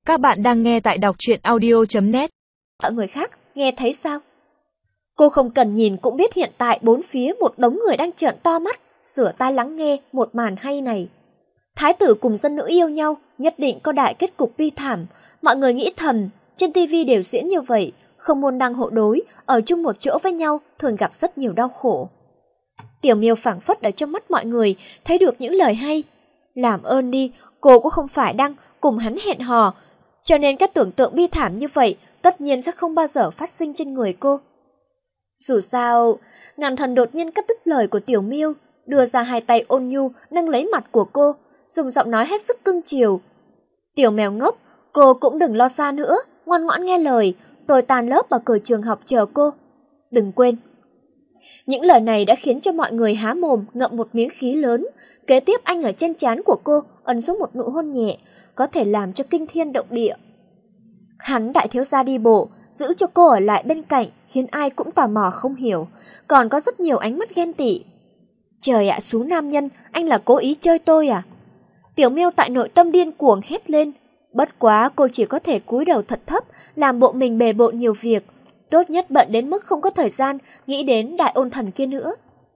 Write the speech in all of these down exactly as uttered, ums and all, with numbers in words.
Các bạn đang nghe tại đọc truyện audio chấm net. Ở người khác nghe thấy sao? Cô không cần nhìn cũng biết hiện tại bốn phía một đống người đang trợn to mắt, sửa tai lắng nghe một màn hay này. Thái tử cùng dân nữ yêu nhau, nhất định có đại kết cục bi thảm. Mọi người nghĩ thầm, trên tivi đều diễn như vậy, không môn đăng hộ đối, ở chung một chỗ với nhau thường gặp rất nhiều đau khổ. Tiểu Miêu phảng phất ở trong mắt mọi người thấy được những lời hay. Làm ơn đi, cô cũng không phải đang cùng hắn hẹn hò, cho nên các tưởng tượng bi thảm như vậy tất nhiên sẽ không bao giờ phát sinh trên người cô. Dù sao, Ngàn Thần đột nhiên cắt đứt lời của Tiểu Miêu, đưa ra hai tay ôn nhu nâng lấy mặt của cô, dùng giọng nói hết sức cưng chiều. Tiểu mèo ngốc, cô cũng đừng lo xa nữa, ngoan ngoãn nghe lời, tôi tan lớp ở cửa trường học chờ cô. Đừng quên. Những lời này đã khiến cho mọi người há mồm ngậm một miếng khí lớn. Kế tiếp anh ở trên trán của cô ấn xuống một nụ hôn nhẹ, có thể làm cho kinh thiên động địa. Hắn đại thiếu gia đi bộ, giữ cho cô ở lại bên cạnh, khiến ai cũng tò mò không hiểu, còn có rất nhiều ánh mắt ghen tị. Trời ạ, số nam nhân, anh là cố ý chơi tôi à? Tiểu Miêu tại nội tâm điên cuồng hét lên. Bất quá cô chỉ có thể cúi đầu thật thấp, làm bộ mình bề bộn nhiều việc, tốt nhất bận đến mức không có thời gian nghĩ đến đại ôn thần kia nữa.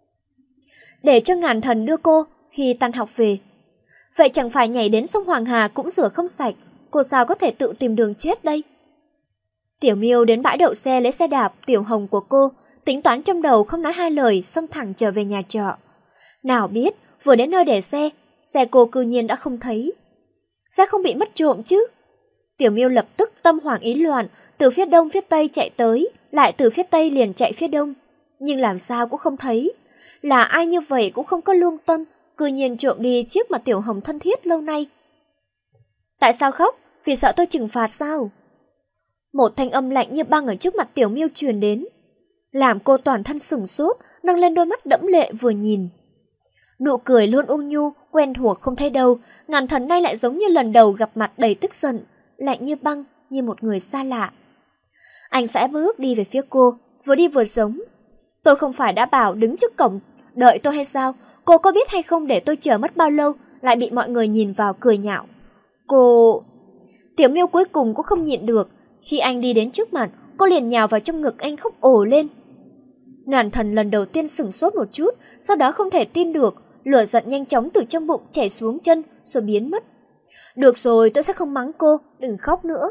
Để cho Ngàn Thần đưa cô khi tan học về. Vậy chẳng phải nhảy đến sông Hoàng Hà cũng rửa không sạch, cô sao có thể tự tìm đường chết đây? Tiểu Miêu đến bãi đậu xe lấy xe đạp Tiểu Hồng của cô, tính toán trong đầu không nói hai lời, xông thẳng trở về nhà trọ. Nào biết, vừa đến nơi để xe, xe cô cư nhiên đã không thấy. Sẽ không bị mất trộm chứ? Tiểu Miêu lập tức tâm hoảng ý loạn, từ phía đông phía tây chạy tới, lại từ phía tây liền chạy phía đông. Nhưng làm sao cũng không thấy. Là ai như vậy cũng không có lương tâm, cư nhiên trộm đi chiếc mà Tiểu Hồng thân thiết lâu nay. Tại sao khóc? Vì sợ tôi trừng phạt sao? Một thanh âm lạnh như băng ở trước mặt Tiểu Miêu truyền đến, làm cô toàn thân sửng sốt, nâng lên đôi mắt đẫm lệ vừa nhìn. Nụ cười luôn ôn nhu, quen thuộc không thấy đâu, Ngàn Thần nay lại giống như lần đầu gặp mặt đầy tức giận, lạnh như băng, như một người xa lạ. Anh sẽ bước đi về phía cô, vừa đi vừa giống. Tôi không phải đã bảo đứng trước cổng đợi tôi hay sao? Cô có biết hay không để tôi chờ mất bao lâu, lại bị mọi người nhìn vào cười nhạo. Cô... Tiểu Miêu cuối cùng cũng không nhịn được, khi anh đi đến trước mặt, cô liền nhào vào trong ngực anh khóc ồ lên. Ngàn Thần lần đầu tiên sửng sốt một chút, sau đó không thể tin được, lửa giận nhanh chóng từ trong bụng chảy xuống chân rồi biến mất. Được rồi, tôi sẽ không mắng cô, đừng khóc nữa.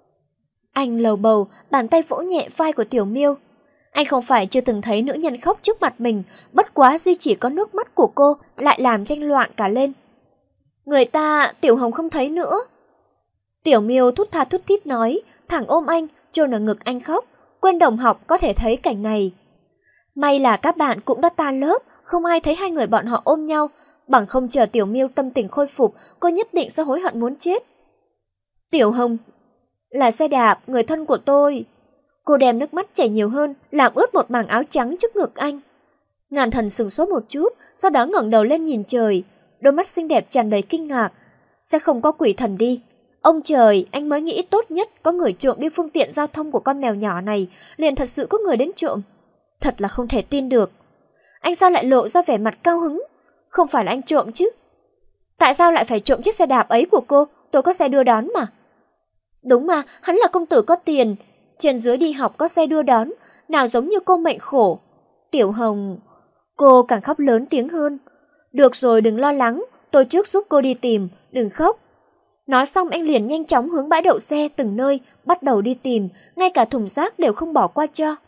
Anh lầu bầu, bàn tay vỗ nhẹ vai của Tiểu Miêu. Anh không phải chưa từng thấy nữ nhân khóc trước mặt mình, bất quá duy chỉ có nước mắt của cô lại làm tranh loạn cả lên. Người ta, Tiểu Hồng không thấy nữa. Tiểu Miêu thút tha thút thít nói, thẳng ôm anh, chôn ở ngực anh khóc, quên đồng học có thể thấy cảnh này. May là các bạn cũng đã tan lớp, không ai thấy hai người bọn họ ôm nhau, bằng không chờ Tiểu Miêu tâm tình khôi phục, cô nhất định sẽ hối hận muốn chết. Tiểu Hồng, là xe đạp, người thân của tôi. Cô đem nước mắt chảy nhiều hơn, làm ướt một mảng áo trắng trước ngực anh. Ngàn Thần sửng sốt một chút, sau đó ngẩng đầu lên nhìn trời, đôi mắt xinh đẹp tràn đầy kinh ngạc. Sẽ không có quỷ thần đi. Ông trời, anh mới nghĩ tốt nhất có người trộm đi phương tiện giao thông của con mèo nhỏ này, liền thật sự có người đến trộm. Thật là không thể tin được. Anh sao lại lộ ra vẻ mặt cao hứng? Không phải là anh trộm chứ? Tại sao lại phải trộm chiếc xe đạp ấy của cô? Tôi có xe đưa đón mà. Đúng mà, hắn là công tử có tiền. Trên dưới đi học có xe đưa đón, nào giống như cô mệnh khổ. Tiểu Hồng... Cô càng khóc lớn tiếng hơn. Được rồi, đừng lo lắng, tôi trước giúp cô đi tìm, đừng khóc. Nói xong anh liền nhanh chóng hướng bãi đậu xe từng nơi, bắt đầu đi tìm, ngay cả thùng rác đều không bỏ qua cho.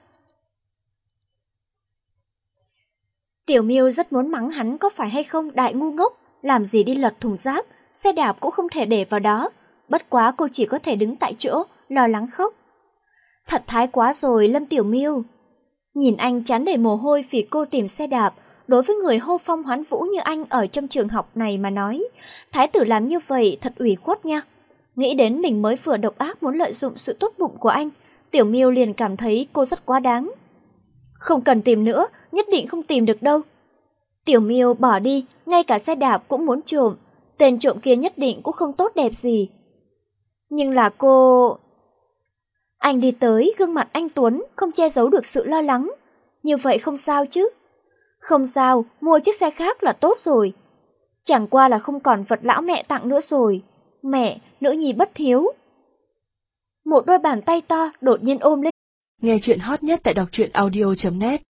Tiểu Miêu rất muốn mắng hắn có phải hay không đại ngu ngốc, làm gì đi lật thùng rác, xe đạp cũng không thể để vào đó. Bất quá cô chỉ có thể đứng tại chỗ, lo lắng khóc. Thật thái quá rồi, Lâm Tiểu Miêu. Nhìn anh trán đầy mồ hôi vì cô tìm xe đạp, đối với người hô phong hoán vũ như anh ở trong trường học này mà nói, thái tử làm như vậy thật ủy khuất nha. Nghĩ đến mình mới vừa độc ác muốn lợi dụng sự tốt bụng của anh, Tiểu Miêu liền cảm thấy cô rất quá đáng. Không cần tìm nữa, nhất định không tìm được đâu. Tiểu Miêu bỏ đi, ngay cả xe đạp cũng muốn trộm, tên trộm kia nhất định cũng không tốt đẹp gì. Nhưng là cô... Anh đi tới, gương mặt anh Tuấn không che giấu được sự lo lắng. Như vậy không sao chứ? Không sao, mua chiếc xe khác là tốt rồi. Chẳng qua là không còn vật lão mẹ tặng nữa rồi. Mẹ, nữ nhi bất hiếu. một đôi bàn tay to đột nhiên ôm lấy. Nghe chuyện hot nhất tại đọc truyện audio chấm net